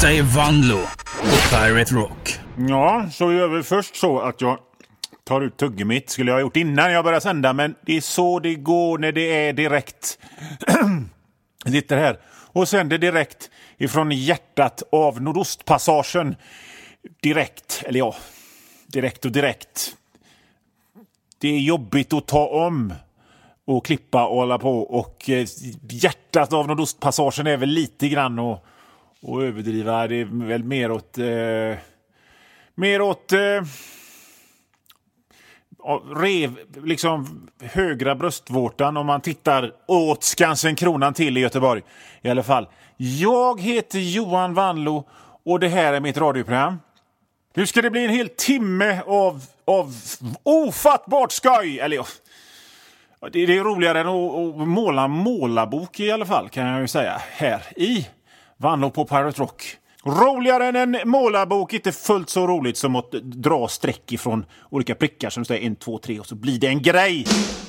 Detta är Vanlo på Pirate Rock. Ja, så gör vi först så att jag tar ut tuggummitt. Skulle jag ha gjort innan jag började sända, men det är så det går när det är direkt. Jag sitter här och sänder direkt ifrån hjärtat av Nordostpassagen. Direkt, eller ja, direkt och direkt. Det är jobbigt att ta om och klippa och hålla på. Och hjärtat av Nordostpassagen är väl lite grann och överdriva. Det är väl mer åt liksom högra bröstvårtan om man tittar åt Skansen Kronan till i Göteborg. I alla fall. Jag heter Johan Vanlo och det här är mitt radioprogram. Nu ska det bli en hel timme av ofattbart skoj. Eller ja, det är roligare än att måla målarbok i alla fall, kan jag ju säga. Här i Vanlo på Pirate Rock. Roligare än en målarbok, inte fullt så roligt som att dra streck ifrån olika prickar som säger 1, 2, 3 och så blir det en grej.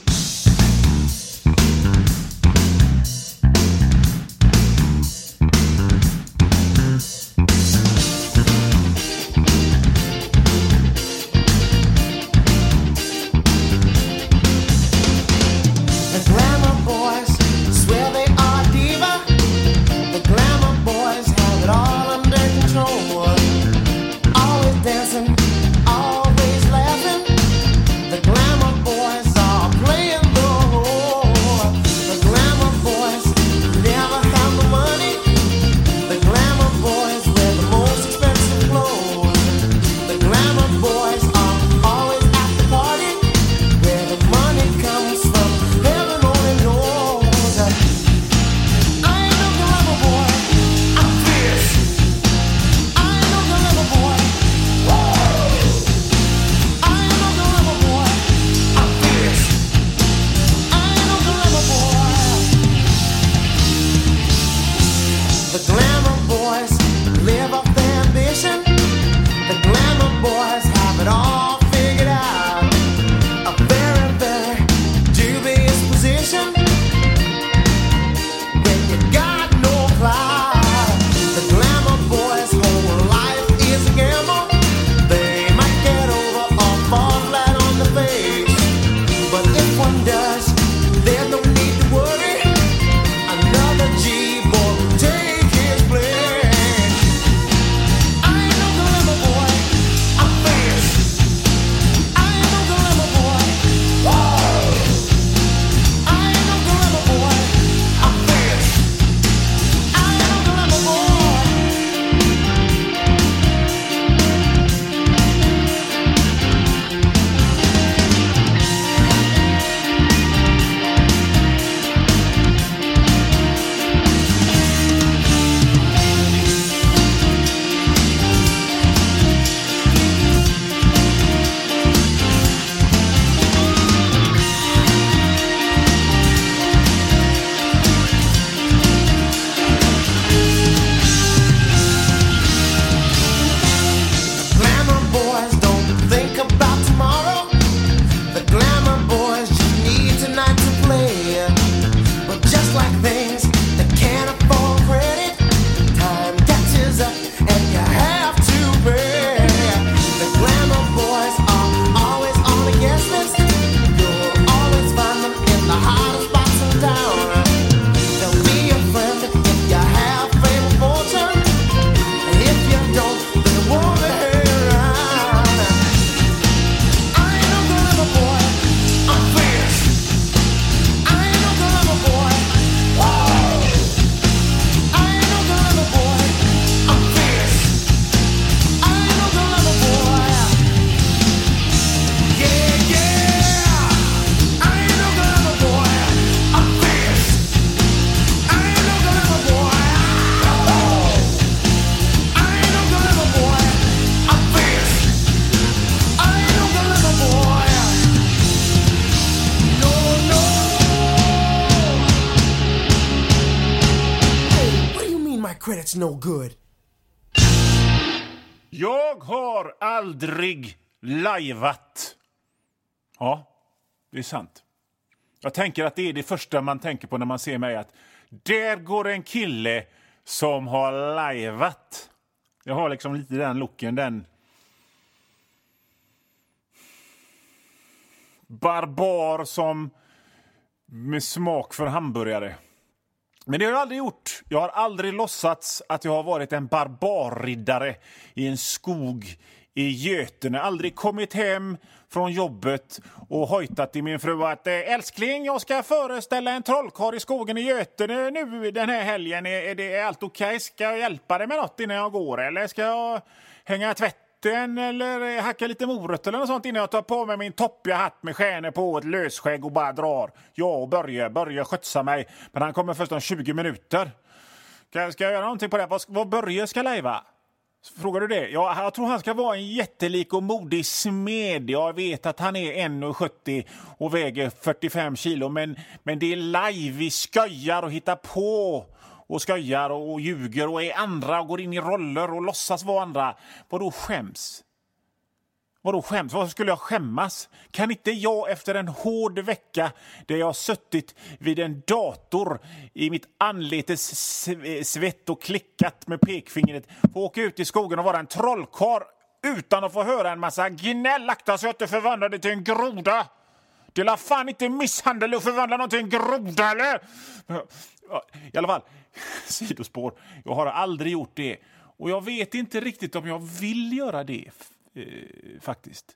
Credit's no good. Jag har aldrig lajvat. Ja, det är sant. Jag tänker att det är det första man tänker på när man ser mig. Att där går en kille som har lajvat. Jag har liksom lite den looken, den barbar som med smak för hamburgare. Men det har jag aldrig gjort. Jag har aldrig låtsats att jag har varit en barbarriddare i en skog i Götene. Aldrig kommit hem från jobbet och hojtat till min fru att älskling, jag ska föreställa en trollkarl i skogen i Götene nu den här helgen. Är det allt okej? Ska jag hjälpa dig med något innan jag går? Eller ska jag hänga tvätten eller hacka lite morötter eller något sånt innan jag tar på mig min toppiga hatt med stjärnor på, ett lösskägg och bara drar? Ja, och Börje skötsa mig. Men han kommer först om 20 minuter. Ska jag göra någonting på det? Vad Börje ska lejva? Frågar du det? Ja, jag tror han ska vara en jättelik och modig smed. Jag vet att han är 1,70 och väger 45 kilo. Men det är live. Vi skojar och hittar på. Och skojar och ljuger och är andra och går in i roller och låtsas vara andra. Vadå skäms? Vad skulle jag skämmas? Kan inte jag efter en hård vecka där jag har suttit vid en dator i mitt anletes svett och klickat med pekfingret få åka ut i skogen och vara en trollkarl utan att få höra en massa gnäll, akta så jag inte förvandlar det till en groda? Det är fan inte misshandel att förvandla något till en groda, eller? I alla fall, sidospår. Jag har aldrig gjort det. Och jag vet inte riktigt om jag vill göra det. Faktiskt.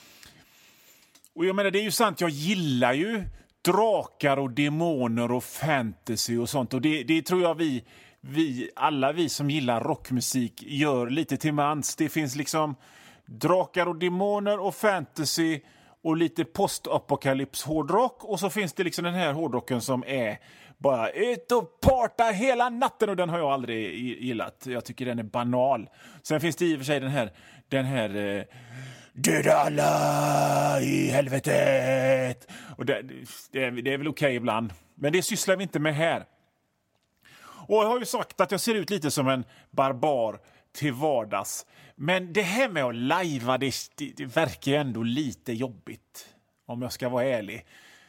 Och jag menar, det är ju sant, jag gillar ju drakar och demoner och fantasy och sånt, och det tror jag alla vi som gillar rockmusik gör lite till mans. Det finns liksom drakar och demoner och fantasy och lite postapokalyps hårdrock, och så finns det liksom den här hårdrocken som är bara ut och parta hela natten, och den har jag aldrig gillat. Jag tycker den är banal. Sen finns det i och för sig den här döda alla i helvetet. Och det är väl okej ibland. Men det sysslar vi inte med här. Och jag har ju sagt att jag ser ut lite som en barbar till vardags. Men det här med att lajva, det verkar ju ändå lite jobbigt. Om jag ska vara ärlig.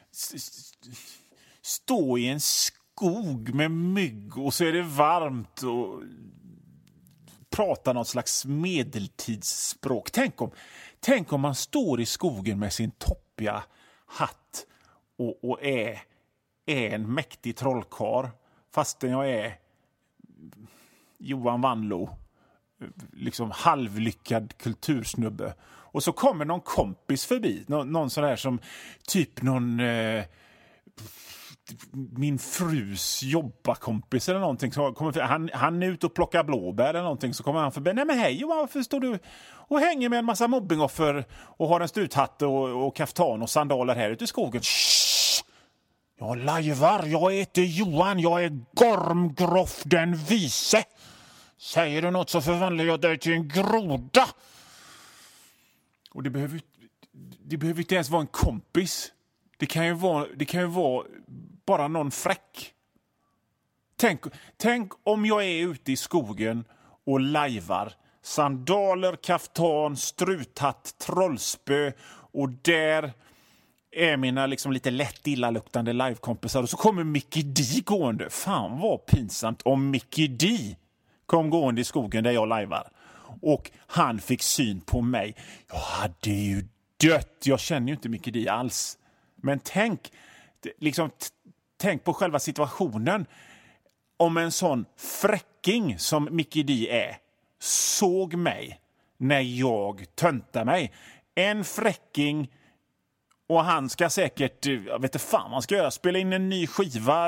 Stå i en skog med mygg och så är det varmt och prata något slags medeltidsspråk. Tänk om man står i skogen med sin toppiga hatt och är en mäktig trollkarl, fastän jag är Johan Vanlo, liksom halvlyckad kultursnubbe. Och så kommer någon kompis förbi, någon sån där som typ någon min frus jobbarkompis eller någonting, så han är ute och plockar blåbär eller någonting, så kommer han förbi. Nej men hej Johan, varför står du och hänger med en massa mobbingoffer och har en struthatt och kaftan och sandaler här ute i skogen? Shh! Jag lajvar, jag heter Johan, jag är Gormgroff den vise. Säger du något så förvandlar jag dig till en groda. Och det behöver inte ens vara en kompis. Det kan ju vara bara någon fräck. Tänk om jag är ute i skogen och lajvar. Sandaler, kaftan, struthatt, trollspö, och där är mina liksom lite lätt illaluktande livekompisar, och så kommer Mickey D gående. Fan vad pinsamt om Mickey D kom gående i skogen där jag lajvar och han fick syn på mig. Jag hade ju dött. Jag känner ju inte Mickey D alls. Men tänk på själva situationen. Om en sån fräcking som Mickey D är såg mig när jag töntar mig. En fräcking, och han ska säkert, jag vet inte fan vad han ska göra, spela in en ny skiva,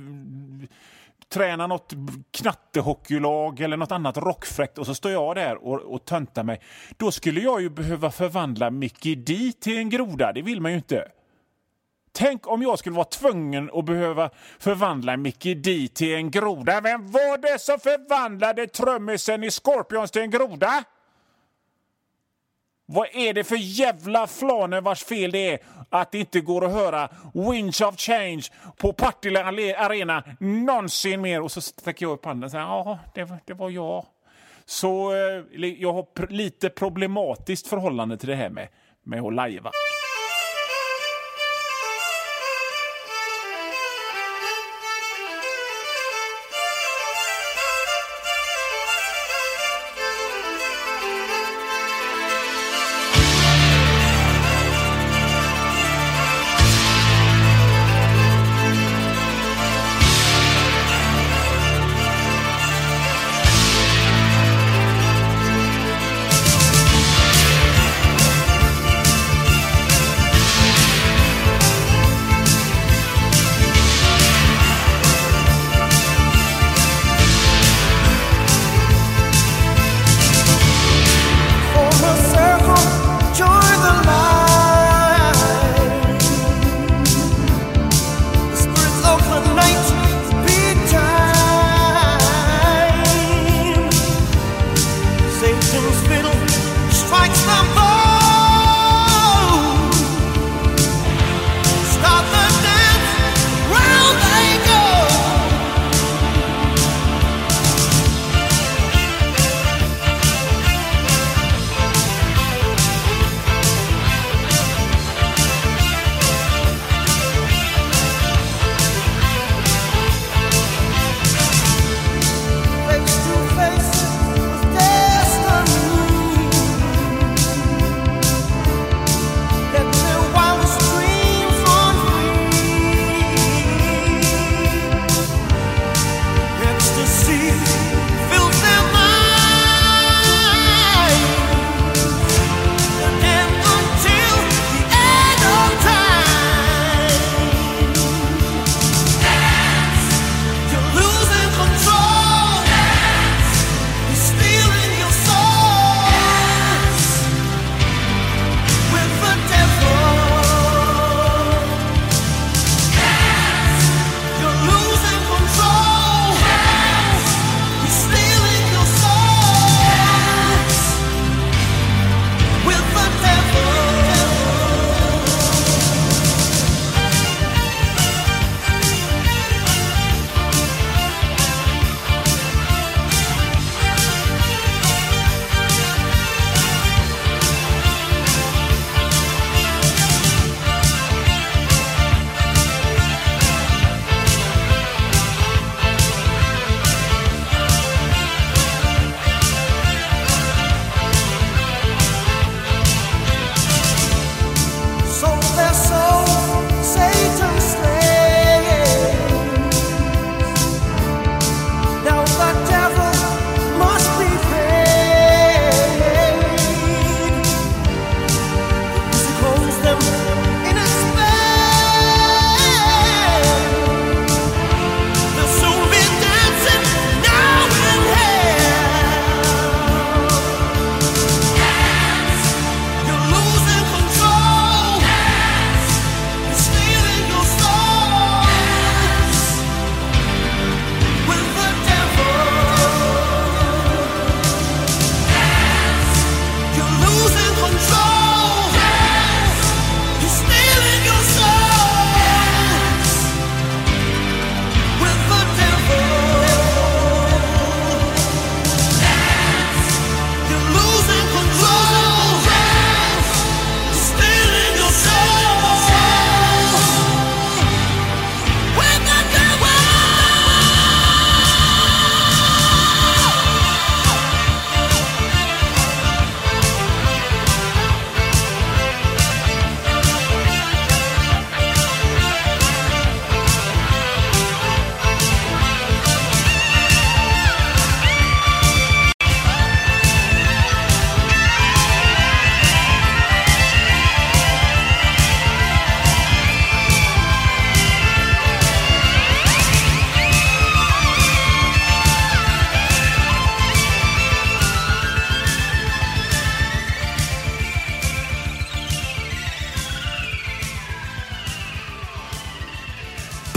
träna något knattehockeylag eller något annat rockfräckt, och så står jag där och töntar mig. Då skulle jag ju behöva förvandla Mickey D till en groda. Det vill man ju inte. Tänk om jag skulle vara tvungen att behöva förvandla Mickey D till en groda. Vem var det som förvandlade trummisen i Scorpions till en groda? Vad är det för jävla flaner vars fel det är att det inte går att höra Winds of Change på Partille Arena någonsin mer? Och så sträcker jag upp handen och säger, ja, det var jag. Så jag har lite problematiskt förhållande till det här med att lajva.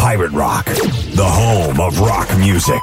Pirate Rock, the home of rock music.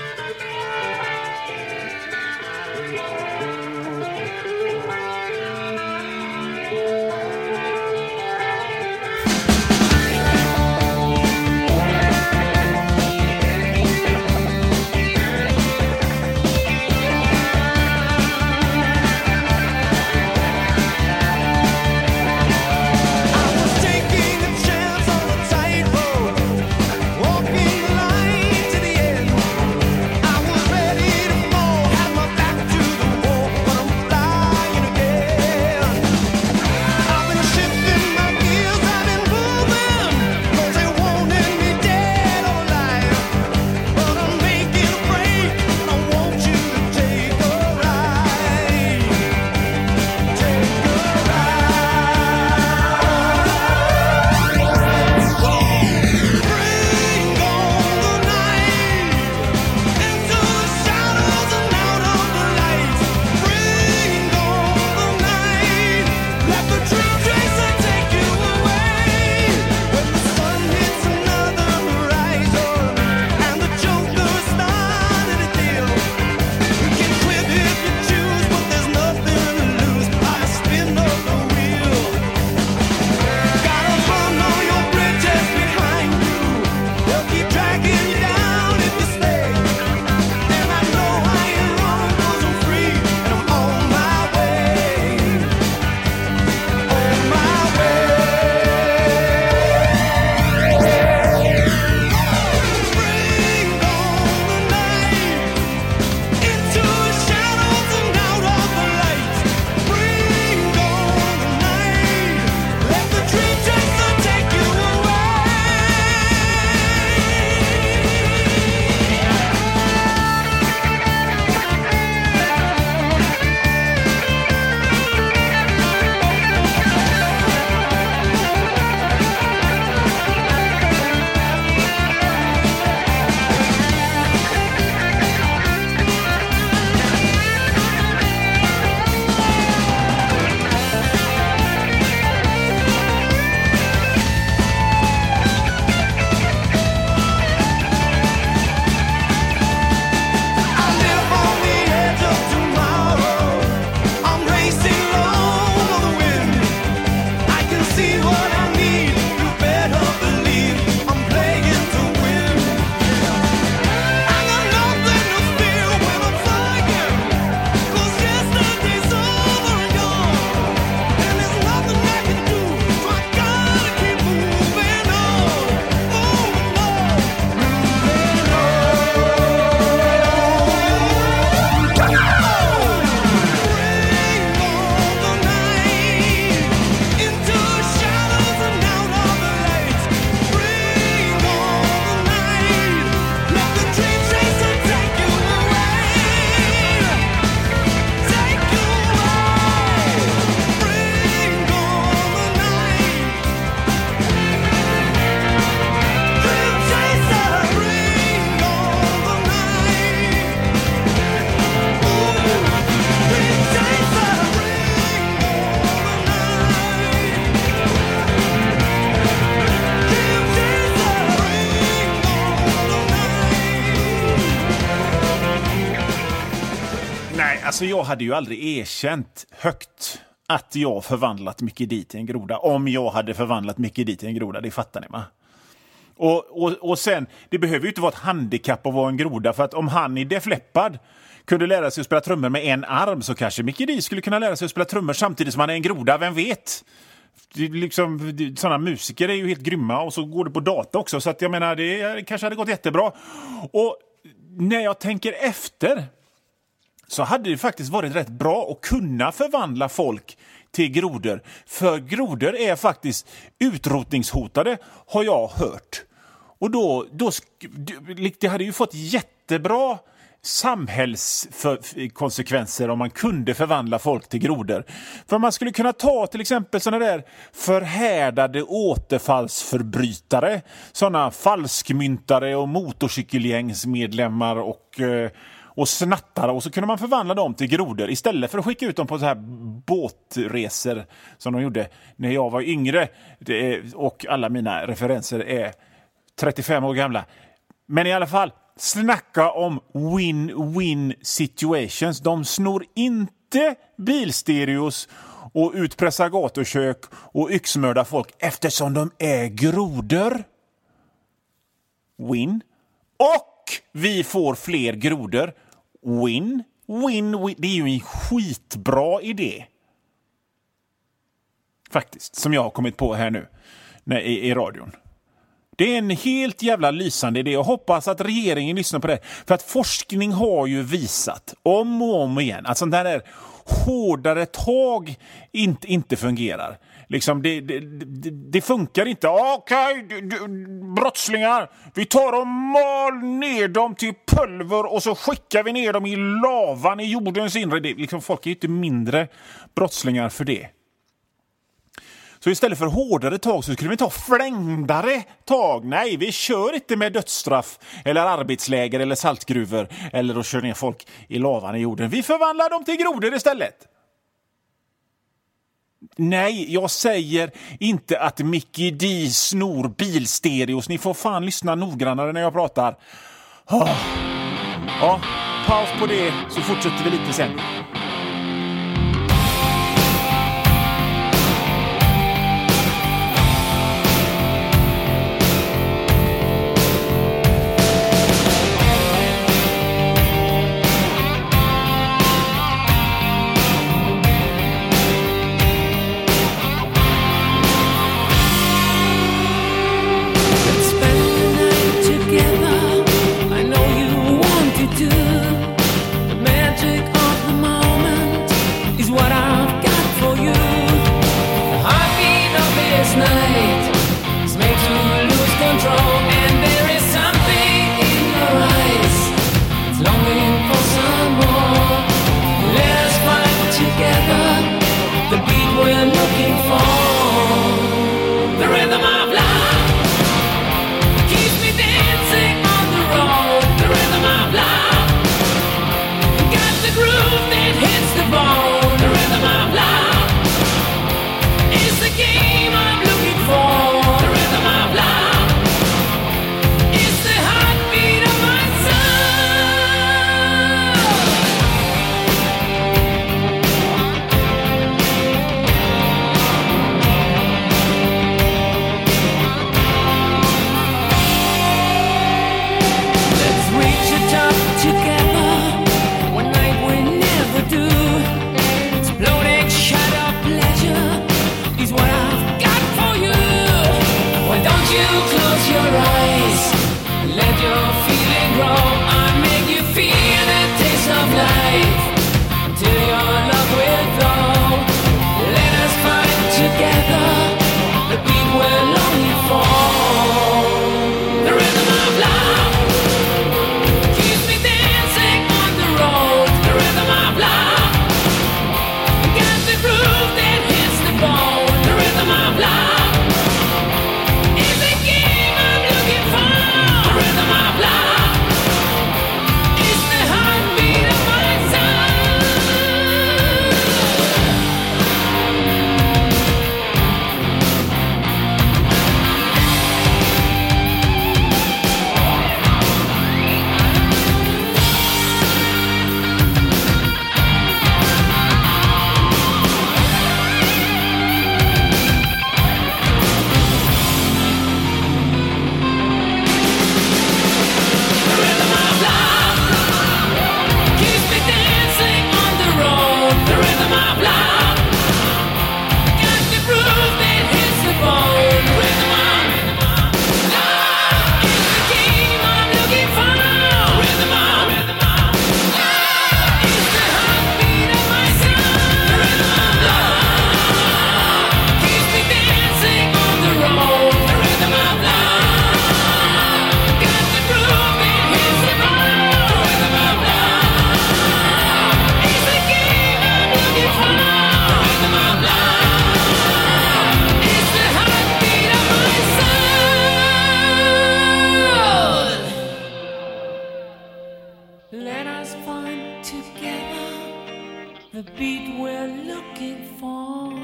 Alltså jag hade ju aldrig erkänt högt att jag förvandlat Mickey D till en groda. Om jag hade förvandlat Mickey D till en groda, det fattar ni va? Och sen, det behöver ju inte vara ett handikapp att vara en groda. För att om han i Def Leppard kunde lära sig att spela trummor med en arm, så kanske Mickey D skulle kunna lära sig att spela trummor samtidigt som han är en groda, vem vet? Sådana musiker är ju helt grymma, och så går det på data också. Så att jag menar, det kanske hade gått jättebra. Och när jag tänker efter, så hade det faktiskt varit rätt bra att kunna förvandla folk till grodor. För grodor är faktiskt utrotningshotade, har jag hört. Och då det hade ju fått jättebra samhällskonsekvenser om man kunde förvandla folk till grodor. För man skulle kunna ta till exempel sådana där förhärdade återfallsförbrytare, sådana falskmyntare och motorcykelgängsmedlemmar och snattare, och så kunde man förvandla dem till grodor istället för att skicka ut dem på så här båtresor som de gjorde när jag var yngre. Och alla mina referenser är 35 år gamla. Men i alla fall, snacka om win-win situations. De snor inte bilstereos och utpressar gatukök och yxmördar folk eftersom de är grodor. Win. Och vi får fler grodor. Win, win, win. Det är ju en skitbra idé. Faktiskt, som jag har kommit på här nu i radion. Det är en helt jävla lysande idé och hoppas att regeringen lyssnar på det. För att forskning har ju visat om och om igen att sånt där hårdare tag inte fungerar. Liksom det funkar inte. Okej, brottslingar. Vi tar och mal ner dem till pulver och så skickar vi ner dem i lavan i jordens inre. Liksom, folk är ju inte mindre brottslingar för det. Så istället för hårdare tag så skulle vi ta flängdare tag. Nej, vi kör inte med dödsstraff eller arbetsläger eller saltgruvor eller att köra ner folk i lavan i jorden. Vi förvandlar dem till grodor istället. Nej, jag säger inte att Mickey D snor bilstereos. Ni får fan lyssna noggrannare när jag pratar. Ja, paus på det så fortsätter vi lite sen.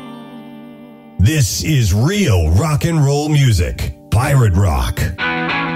This is real rock and roll music. Pirate Rock.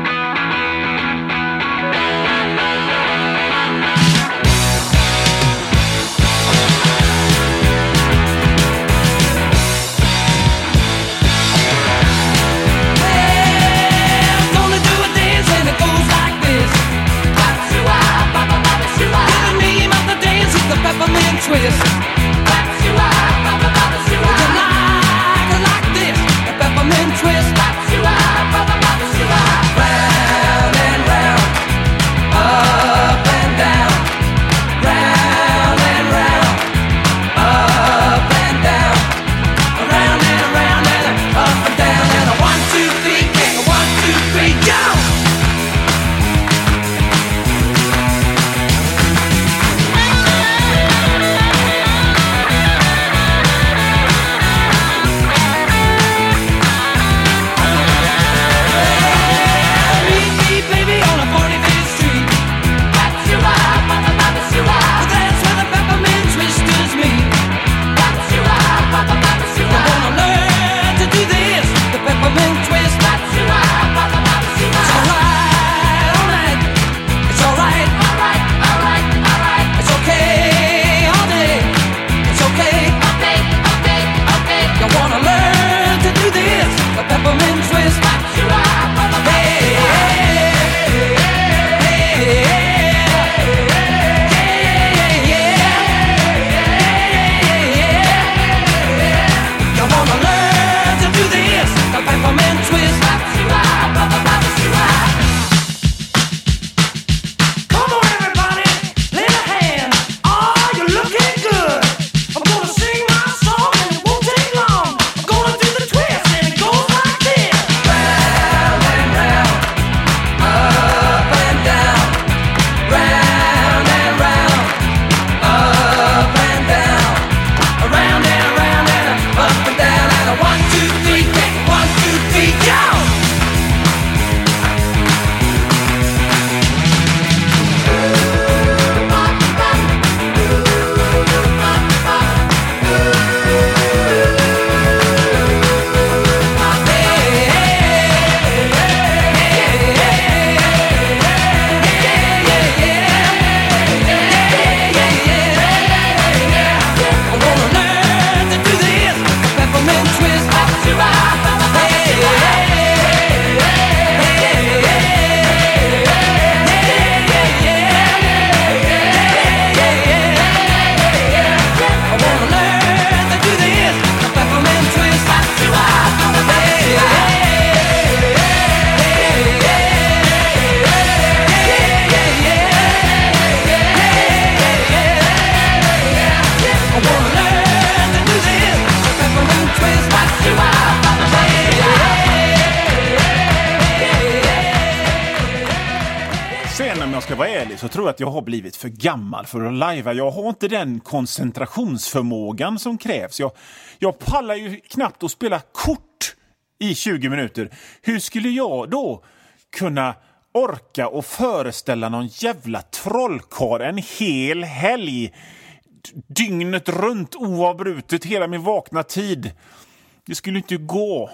jag ska vara ärlig så tror jag att jag har blivit för gammal för att lajva. Jag har inte den koncentrationsförmågan som krävs. Jag pallar ju knappt att spela kort i 20 minuter. Hur skulle jag då kunna orka och föreställa någon jävla trollkarl en hel helg, dygnet runt oavbrutet hela min vakna tid? Det skulle inte gå.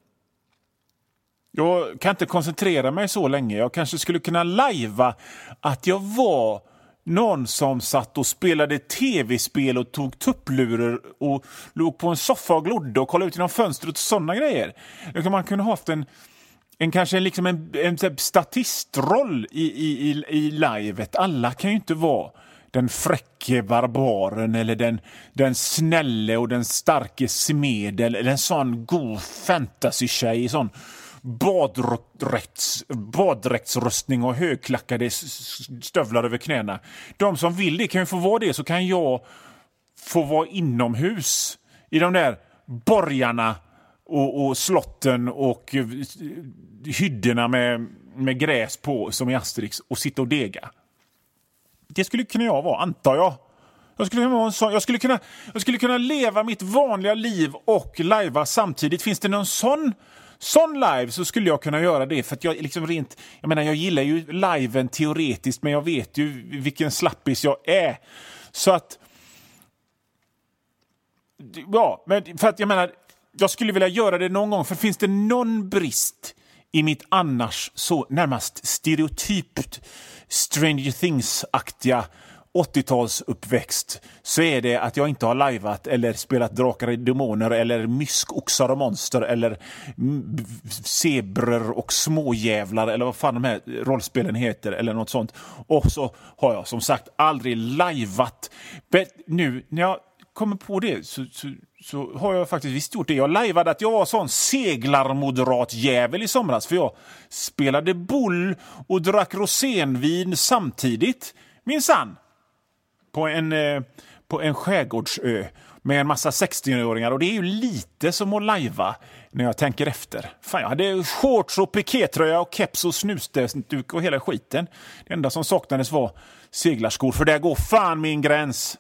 Jag kan inte koncentrera mig så länge. Jag kanske skulle kunna lajva att jag var någon som satt och spelade tv-spel och tog tupplurar och låg på en soffa och glodde och kollade ut genom fönstret och sådana grejer. Då kan man kunna ha haft en statistroll i livet. Alla kan ju inte vara den fräcke barbaren eller den snälle och den starke smedel eller en sån god fantasy-tjej, sån baddräktsrustning och högklackade stövlar över knäna. De som vill det kan ju få vara det, så kan jag få vara inomhus i de där borgarna och slotten och hyddorna med gräs på som i Asterix och sitta och dega. Det skulle kunna jag vara, antar jag. Jag skulle kunna leva mitt vanliga liv och lajva samtidigt. Finns det någon sån live så skulle jag kunna göra det, för att jag liksom jag gillar ju liven teoretiskt, men jag vet ju vilken slappis jag är. Så att ja, men för att jag skulle vilja göra det någon gång, för finns det någon brist i mitt annars så närmast stereotypt Stranger Things-aktiga 80-talsuppväxt, så är det att jag inte har lajvat eller spelat Drakar och Demoner eller Myskoxar och monster eller zebror och småjävlar eller vad fan de här rollspelen heter eller något sånt. Och så har jag som sagt aldrig lajvat. Men nu när jag kommer på det så har jag faktiskt visst gjort det. Jag lajvade att jag var sån seglarmoderat jävel i somras, för jag spelade boll och drack rosénvin samtidigt, minsann, på en skärgårdsö med en massa 16-åringar, och det är ju lite som att lajva när jag tänker efter. Fan, jag hade shorts och pikétröja och keps och snusduk och hela skiten. Det enda som saknades var seglarskor, för där går fan min gräns.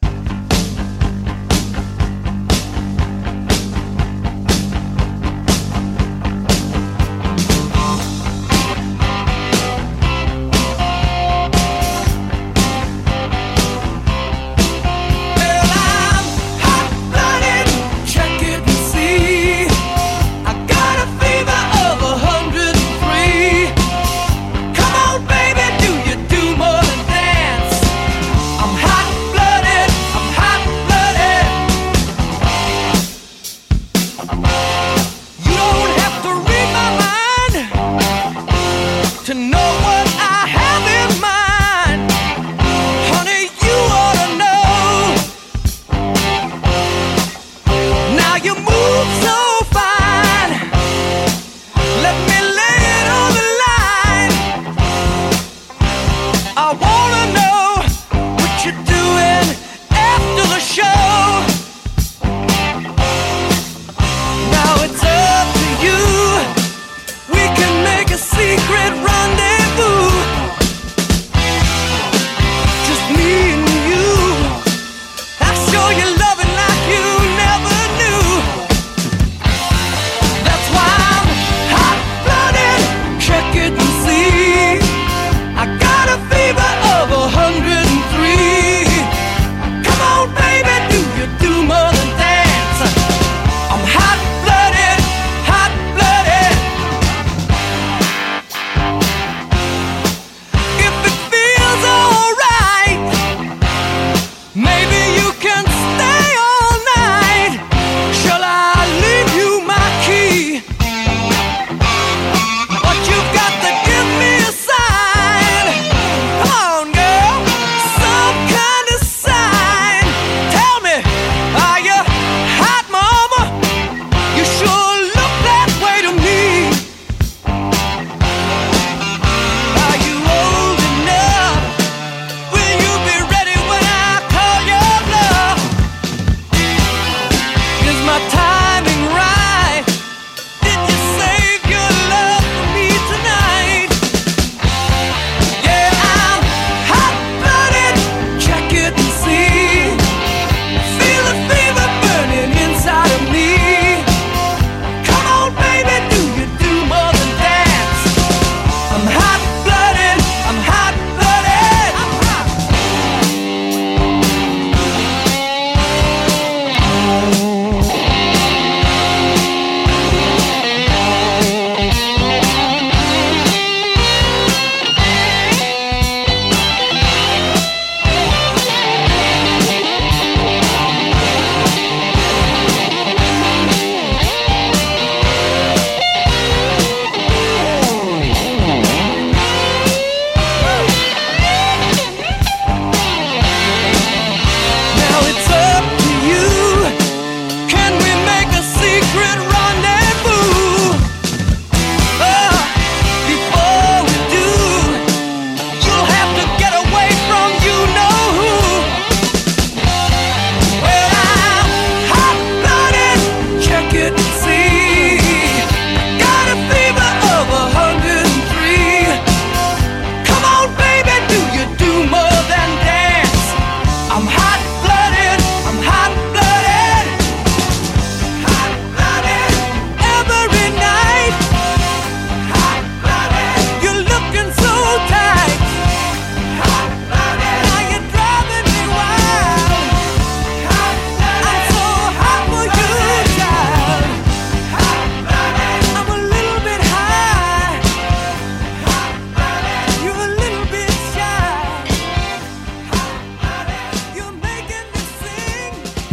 Come on, baby, do you do more than dance? I'm hot-blooded.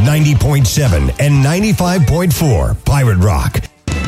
90.7 and 95.4 Pirate Rock.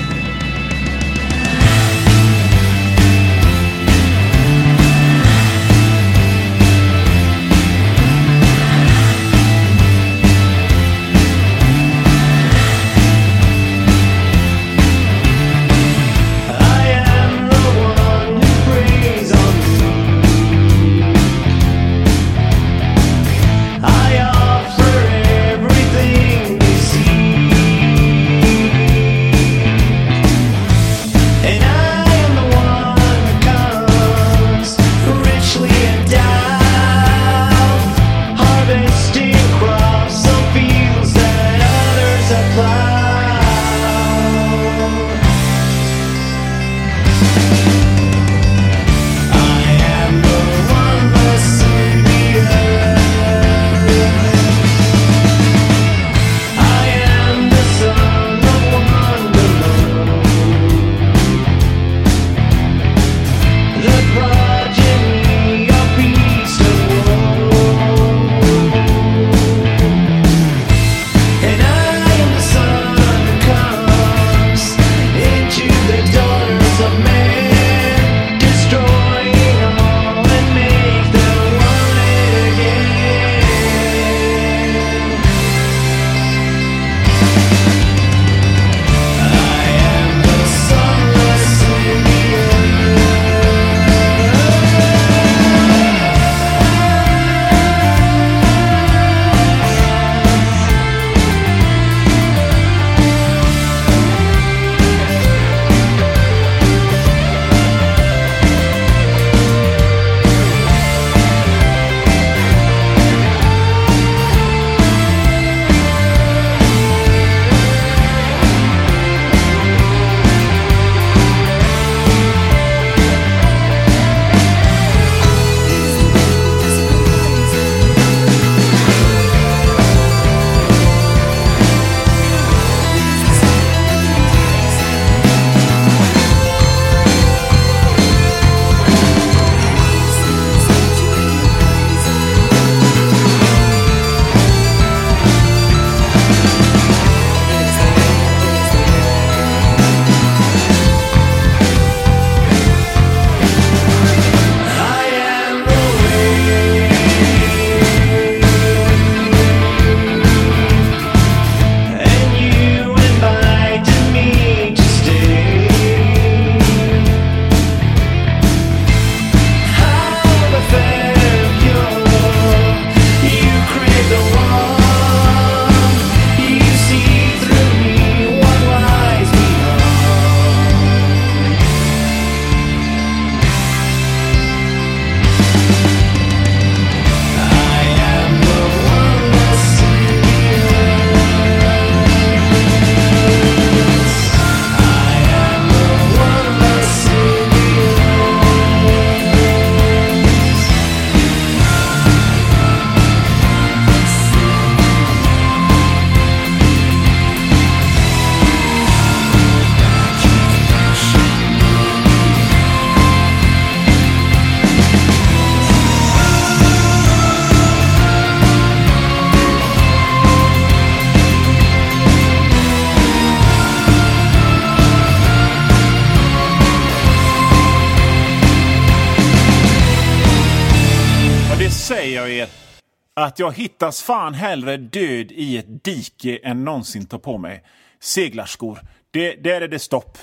säger jag er att jag hittas fan hellre död i ett dike än någonsin ta på mig seglarskor. Där är det stopp.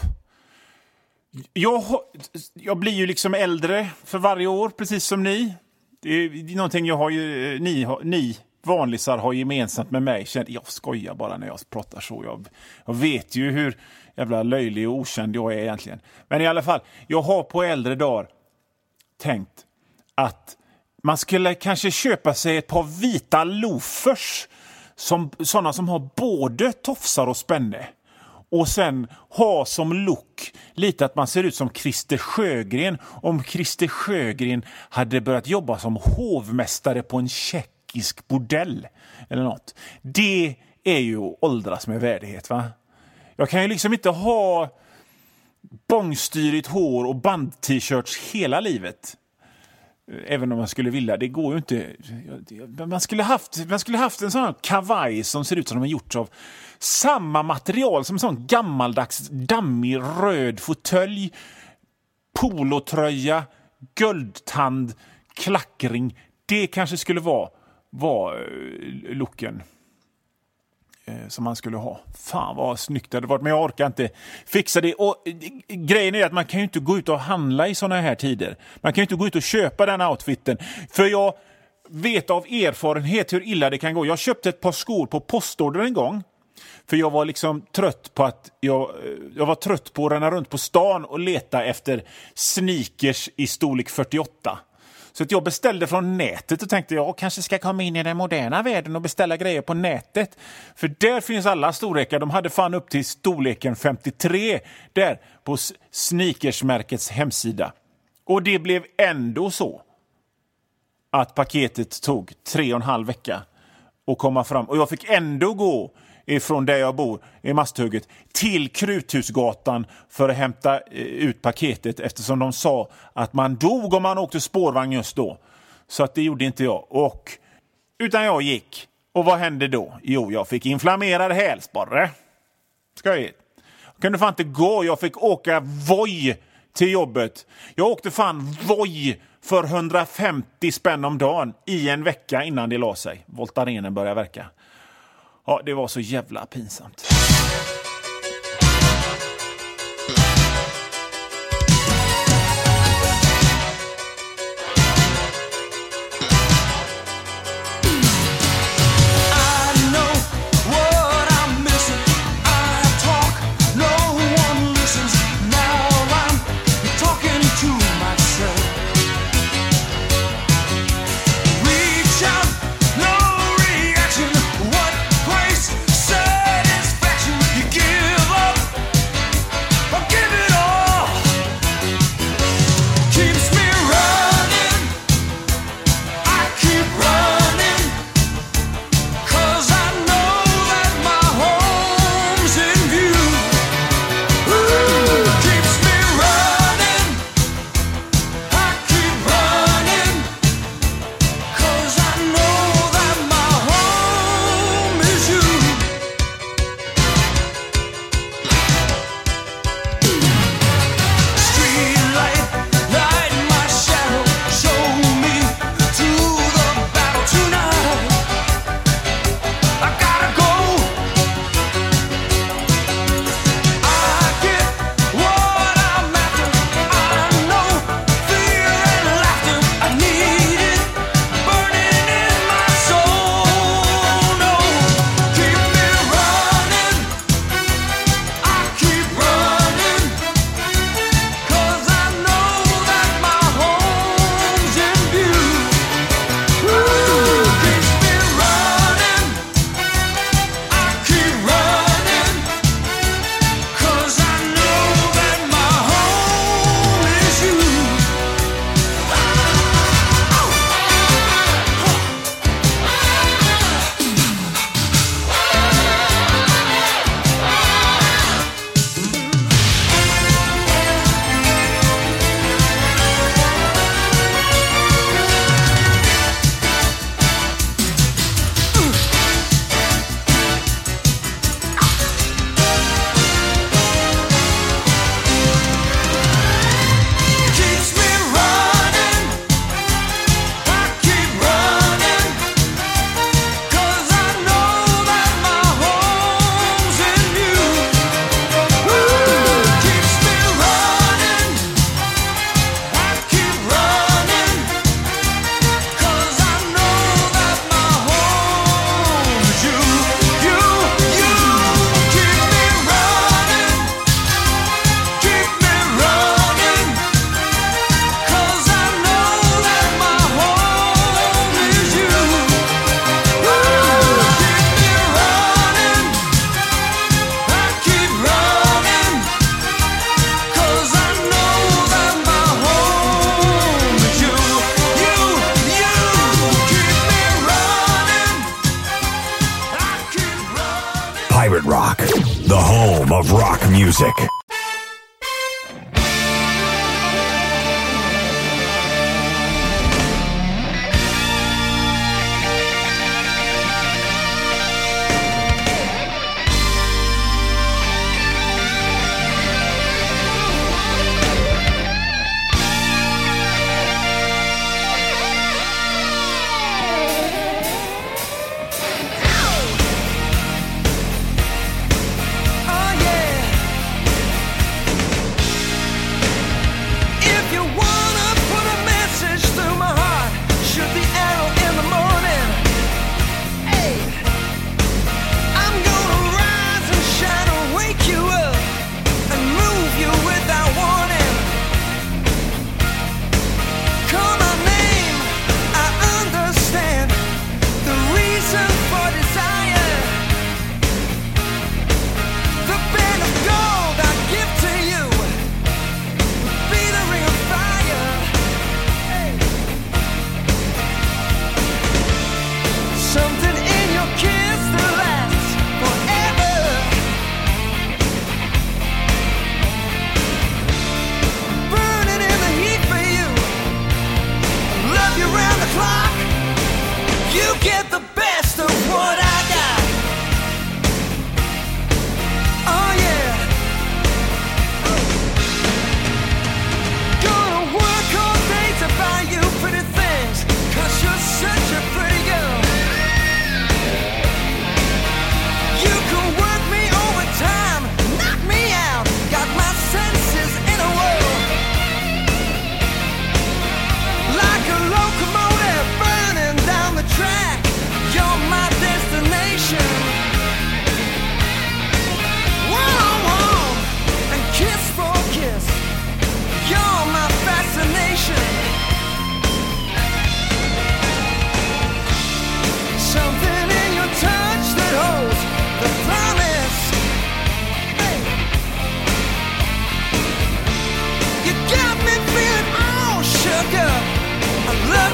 Jag blir ju liksom äldre för varje år, precis som ni. Det är någonting jag har ju, ni vanlisar har gemensamt med mig. Jag skojar bara när jag pratar så. Jag vet ju hur jävla löjlig och okänd jag är egentligen. Men i alla fall, jag har på äldre dagar tänkt att man skulle kanske köpa sig ett par vita loafers, sådana som har både tofsar och spänne. Och sen ha som look lite att man ser ut som Christer Sjögren, om Christer Sjögren hade börjat jobba som hovmästare på en tjeckisk bordell eller något. Det är ju åldras med värdighet, va? Jag kan ju liksom inte ha bångstyrigt hår och band-t-shirts hela livet. Även om man skulle vilja. Det går ju inte. Man skulle haft en sån här kavaj som ser ut som de har gjorts av samma material som en sån gammaldags dammig röd fåtölj, polotröja, guldtand, klackring. Det kanske skulle vara looken som man skulle ha. Fan vad snyggt det hade varit, men jag orkar inte fixa det. Och grejen är att man kan ju inte gå ut och handla i såna här tider. Man kan ju inte gå ut och köpa den outfiten. För jag vet av erfarenhet hur illa det kan gå. Jag köpte ett par skor på postorder en gång. För jag var liksom trött på att jag var trött på att ränna runt på stan och leta efter sneakers i storlek 48. Så att jag beställde från nätet och tänkte jag kanske ska komma in i den moderna världen och beställa grejer på nätet. För där finns alla storlekar. De hade fan upp till storleken 53 där på sneakersmärkets hemsida. Och det blev ändå så att paketet tog 3,5 veckor att komma fram. Och jag fick ändå gå ifrån där jag bor i Masthugget till Kruthusgatan för att hämta ut paketet, eftersom de sa att man dog om man åkte spårvagn just då. Så att det gjorde inte jag. Utan jag gick. Och vad hände då? Jo, jag fick inflammerad hälsporre. Ska jag kunde fan inte gå. Jag fick åka Voi till jobbet. Jag åkte fan Voi för 150 spänn om dagen i en vecka innan det la sig. Voltarenen började verka. Ja, det var så jävla pinsamt. Pirate Rock, the home of rock music.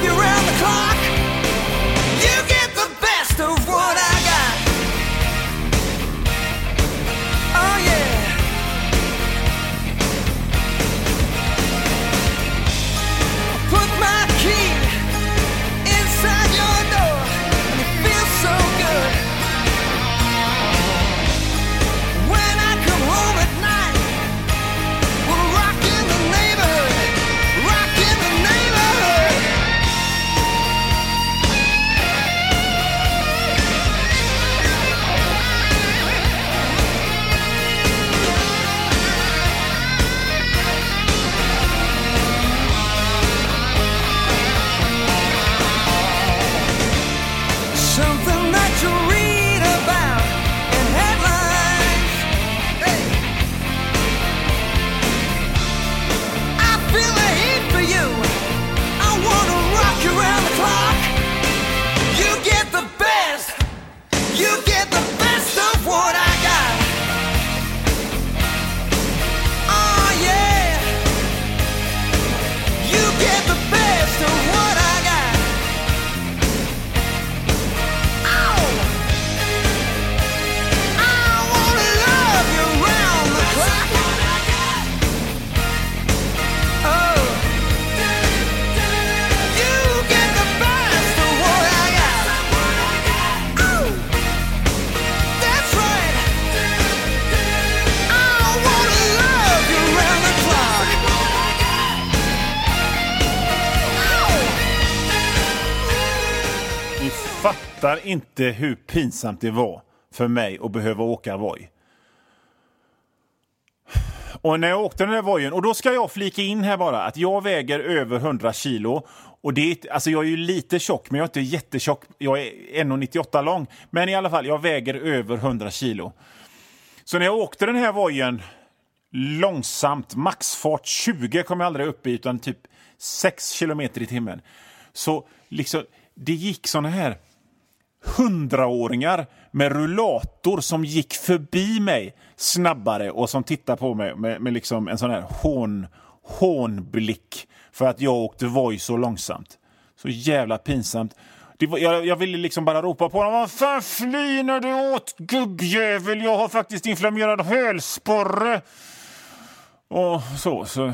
you round the clock. You get the best of what I got. Oh yeah. Put my key inside your door, and it feels so good. When I come home at night, we're rocking the neighborhood, rocking the neighborhood. Something that you read about in headlines. Hey. I feel the heat for you. I wanna rock you round the clock. You get the best. You get the best of what I got. Oh yeah. You get the best of what I got. Ow! I wanna love you round the clock. Oh. You get the best of what I got. Oh. That's right. I wanna love you round the clock. Ni fattar inte hur pinsamt det var för mig att behöva åka Voi. Och när jag åkte den där Voien, och då ska jag flika in här bara att jag väger över 100 kilo. Och det är, alltså jag är ju lite tjock, men jag är inte jättetjock. Jag är 1,98 lång, men i alla fall, jag väger över 100 kilo. Så när jag åkte den här Voien långsamt, maxfart 20 kom jag aldrig upp i, utan typ 6 kilometer i timmen. Så liksom, det gick såna här 100-åringar med rullator som gick förbi mig snabbare och som tittar på mig med liksom en sån här hånblick för att jag åkte Voi så långsamt. Så jävla pinsamt. Jag ville liksom bara ropa på dem. Vad fan flynar du åt, gubbjävel? Jag har faktiskt inflammerad hölsporre. Och så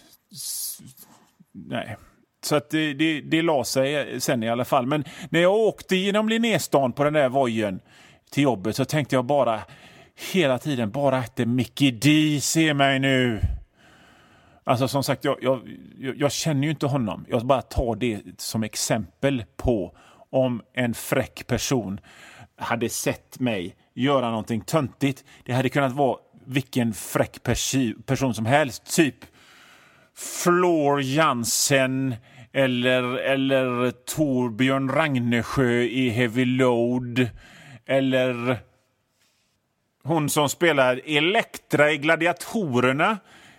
nej. Så att det la sig sen i alla fall. Men när jag åkte genom Linnéstan på den där Voien till jobbet så tänkte jag bara hela tiden bara att Mickey D ser mig nu. Alltså som sagt, jag känner ju inte honom. Jag bara tar det som exempel på om en fräck person hade sett mig göra någonting töntigt. Det hade kunnat vara vilken fräck person som helst. Typ Flor Jansen eller Torbjörn Ragnesjö i Heavy Load, eller hon som spelar Elektra i Gladiatorerna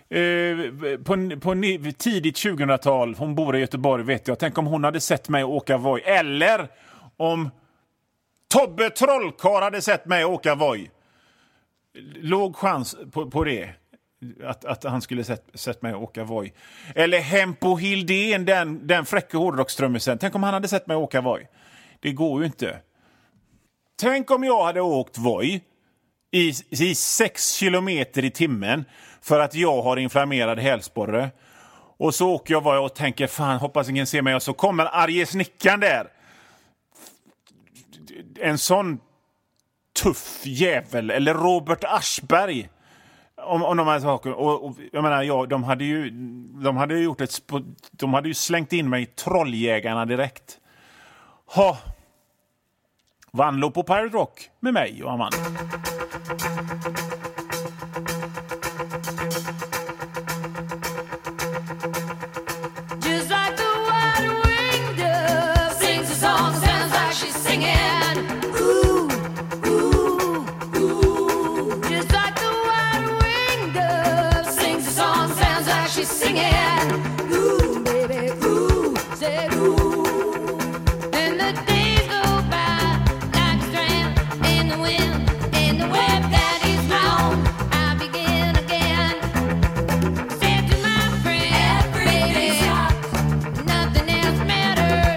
på tidigt 2000-tal. Hon bor i Göteborg, vet jag. Tänk om hon hade sett mig åka Voi, eller om Tobbe Trollkarl hade sett mig åka Voi. Låg chans på det. Att han skulle sett mig åka Voi. Eller Hempo Hildén, den fräcka hårdrockströmmisen. Tänk om han hade sett mig åka Voi. Det går ju inte. Tänk om jag hade åkt Voi i 6 kilometer i timmen för att jag har inflammerad hälsporre. Och så åker jag Voi och tänker, fan, hoppas ingen ser mig. Och så kommer Arje Snickan där. En sån tuff jävel. Eller Robert Aschberg. Om de här sakerna. Och jag menar, de hade ju slängt in mig i Trolljägarna direkt. Vanlo på Pirate Rock med mig, Johan Vanlo. Nothing else matters.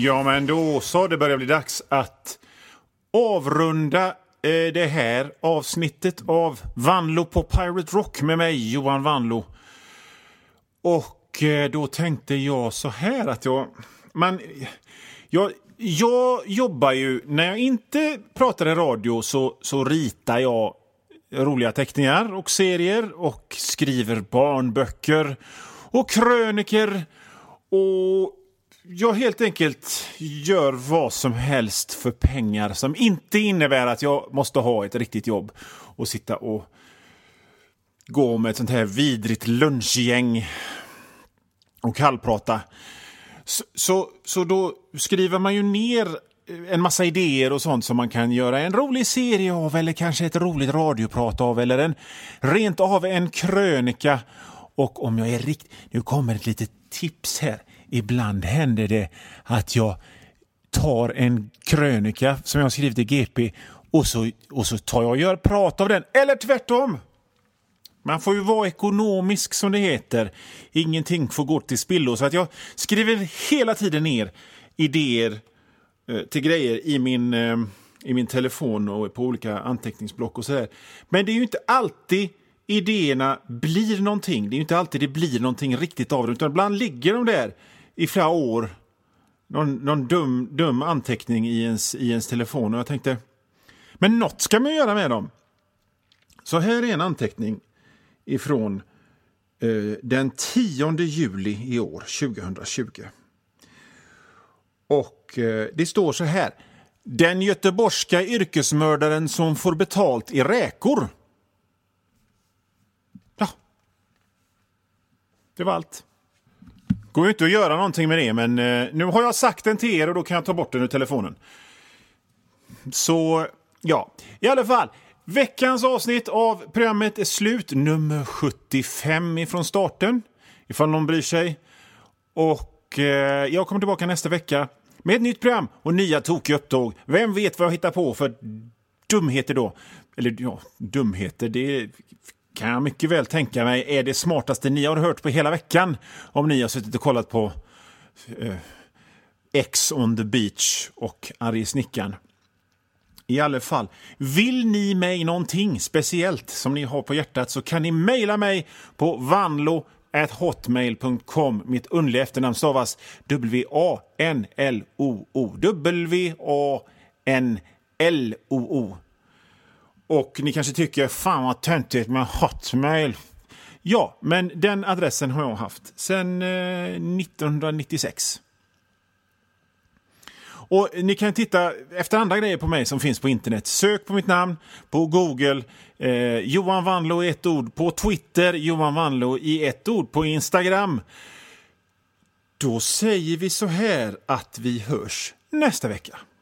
Ja, men då så, det börjar bli dags att avrunda det här avsnittet av Vanlo på Pirate Rock med mig, Johan Vanlo. Och då tänkte jag så här att jag jobbar ju, när jag inte pratar i radio så ritar jag roliga teckningar och serier och skriver barnböcker och kröniker och jag helt enkelt gör vad som helst för pengar som inte innebär att jag måste ha ett riktigt jobb och sitta och gå med ett sånt här vidrigt lunchgäng och kallprata. Så då skriver man ju ner en massa idéer och sånt som man kan göra en rolig serie av eller kanske ett roligt radioprat av eller rent av en krönika. Och om jag är riktigt... Nu kommer ett litet tips här. Ibland händer det att jag tar en krönika som jag har skrivit i GP och så tar jag och gör prat av den. Eller tvärtom. Man får ju vara ekonomisk som det heter. Ingenting får gå till spillo. Så att jag skriver hela tiden ner idéer till grejer i min telefon och på olika anteckningsblock och sådär. Men det är ju inte alltid idéerna blir någonting. Det är ju inte alltid det blir någonting riktigt av det. Utan ibland ligger de där i flera år. Någon dum anteckning i ens telefon. Och jag tänkte, men något ska man göra med dem. Så här är en anteckning ifrån den 10 juli i år, 2020. Och det står så här. Den göteborgska yrkesmördaren som får betalt i räkor. Ja. Det var allt. Går ju inte att göra någonting med det, men nu har jag sagt den till er och då kan jag ta bort den ur telefonen. Så, ja. I alla fall, veckans avsnitt av programmet är slut. Nummer 75 ifrån starten. Ifall någon bryr sig. Och jag kommer tillbaka nästa vecka med ett nytt program och nya tokiga upptåg. Vem vet vad jag hittar på för dumheter då? Eller ja, dumheter, det kan jag mycket väl tänka mig är det smartaste ni har hört på hela veckan. Om ni har suttit och kollat på X on the beach och Arje Snickan. I alla fall, vill ni mig någonting speciellt som ni har på hjärtat så kan ni mejla mig på vanlo@hotmail.com. Mitt underliga efternamn stavas W-A-N-L-O-O. W-A-N-L-O-O. Och ni kanske tycker, fan vad töntigt med Hotmail. Ja, men den adressen har jag haft sedan 1996. Och ni kan titta efter andra grejer på mig som finns på internet. Sök på mitt namn på Google. Johan Vanlo i ett ord. På Twitter, Johan Vanlo i ett ord. På Instagram. Då säger vi så här att vi hörs nästa vecka.